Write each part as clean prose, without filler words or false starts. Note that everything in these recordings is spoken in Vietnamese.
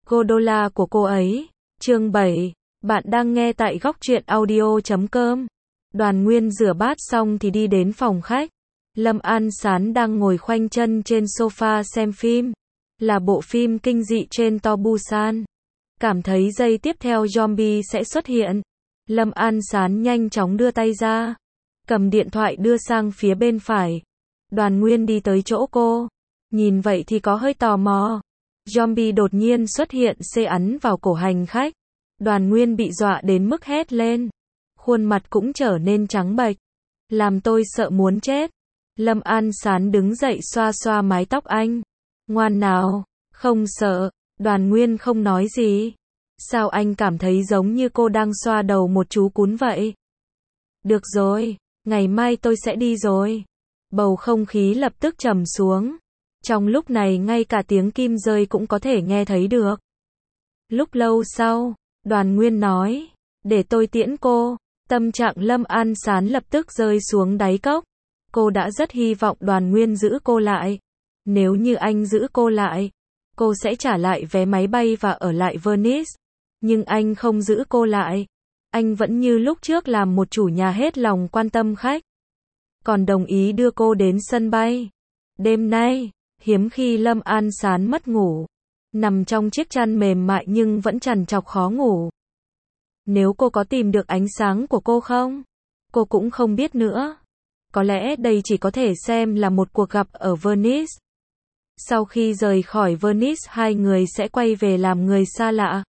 Godola của cô ấy. Chương 7. Bạn đang nghe tại góc truyện audio.com. Đoàn Nguyên rửa bát xong thì đi đến phòng khách. Lâm An Sán đang ngồi khoanh chân trên sofa xem phim. Là bộ phim kinh dị trên to Busan. Cảm thấy giây tiếp theo zombie sẽ xuất hiện. Lâm An Sán nhanh chóng đưa tay ra. Cầm điện thoại đưa sang phía bên phải. Đoàn Nguyên đi tới chỗ cô. Nhìn vậy thì có hơi tò mò. Zombie đột nhiên xuất hiện xê ắn vào cổ hành khách. Đoàn Nguyên bị dọa đến mức hét lên. Khuôn mặt cũng trở nên trắng bệch. Làm tôi sợ muốn chết. Lâm An Sán đứng dậy xoa xoa mái tóc anh. Ngoan nào, không sợ. Đoàn Nguyên không nói gì. Sao anh cảm thấy giống như cô đang xoa đầu một chú cún vậy? Được rồi, ngày mai tôi sẽ đi rồi. Bầu không khí lập tức trầm xuống. Trong lúc này ngay cả tiếng kim rơi cũng có thể nghe thấy được. Lúc lâu sau, Đoàn Nguyên nói, để tôi tiễn cô. Tâm trạng Lâm An Sán lập tức rơi xuống đáy cốc. Cô đã rất hy vọng Đoàn Nguyên giữ cô lại. Nếu như anh giữ cô lại, cô sẽ trả lại vé máy bay và ở lại Venice. Nhưng anh không giữ cô lại. Anh vẫn như lúc trước làm một chủ nhà hết lòng quan tâm khách. Còn đồng ý đưa cô đến sân bay. Đêm nay, hiếm khi Lâm An Sán mất ngủ. Nằm trong chiếc chăn mềm mại nhưng vẫn trằn trọc khó ngủ. Nếu cô có tìm được ánh sáng của cô không? Cô cũng không biết nữa. Có lẽ đây chỉ có thể xem là một cuộc gặp ở Venice. Sau khi rời khỏi Venice, hai người sẽ quay về làm người xa lạ.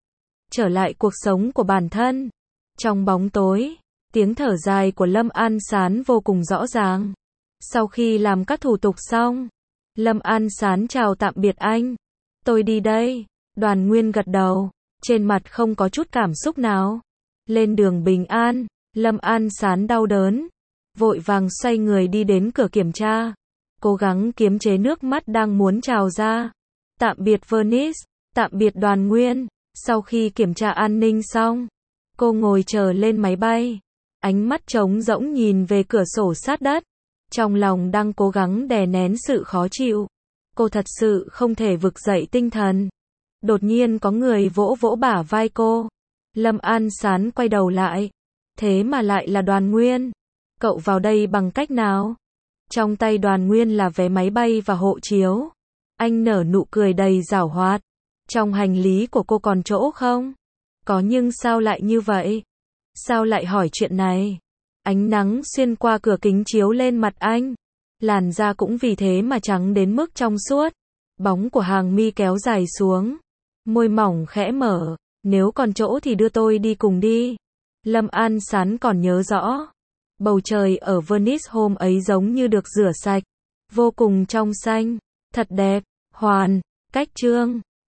Trở lại cuộc sống của bản thân. Trong bóng tối, tiếng thở dài của Lâm An Sán vô cùng rõ ràng. Sau khi làm các thủ tục xong, Lâm An Sán chào tạm biệt anh. Tôi đi đây. Đoàn Nguyên gật đầu, trên mặt không có chút cảm xúc nào. Lên đường bình an, Lâm An Sán đau đớn, vội vàng xoay người đi đến cửa kiểm tra, cố gắng kiềm chế nước mắt đang muốn trào ra. Tạm biệt Venice, tạm biệt Đoàn Nguyên. Sau khi kiểm tra an ninh xong, cô ngồi chờ lên máy bay, ánh mắt trống rỗng nhìn về cửa sổ sát đất, trong lòng đang cố gắng đè nén sự khó chịu. Cô thật sự không thể vực dậy tinh thần. Đột nhiên có người vỗ vỗ bả vai cô. Lâm An Sán quay đầu lại. Thế mà lại là Đoàn Nguyên. Cậu vào đây bằng cách nào? Trong tay Đoàn Nguyên là vé máy bay và hộ chiếu. Anh nở nụ cười đầy giảo hoạt. Trong hành lý của cô còn chỗ không? Có, nhưng sao lại như vậy? Sao lại hỏi chuyện này? Ánh nắng xuyên qua cửa kính chiếu lên mặt anh. Làn da cũng vì thế mà trắng đến mức trong suốt. Bóng của hàng mi kéo dài xuống. Môi mỏng khẽ mở. Nếu còn chỗ thì đưa tôi đi cùng đi. Lâm An Sán còn nhớ rõ. Bầu trời ở Venice hôm ấy giống như được rửa sạch. Vô cùng trong xanh. Thật đẹp. Hoàn. Cách chương.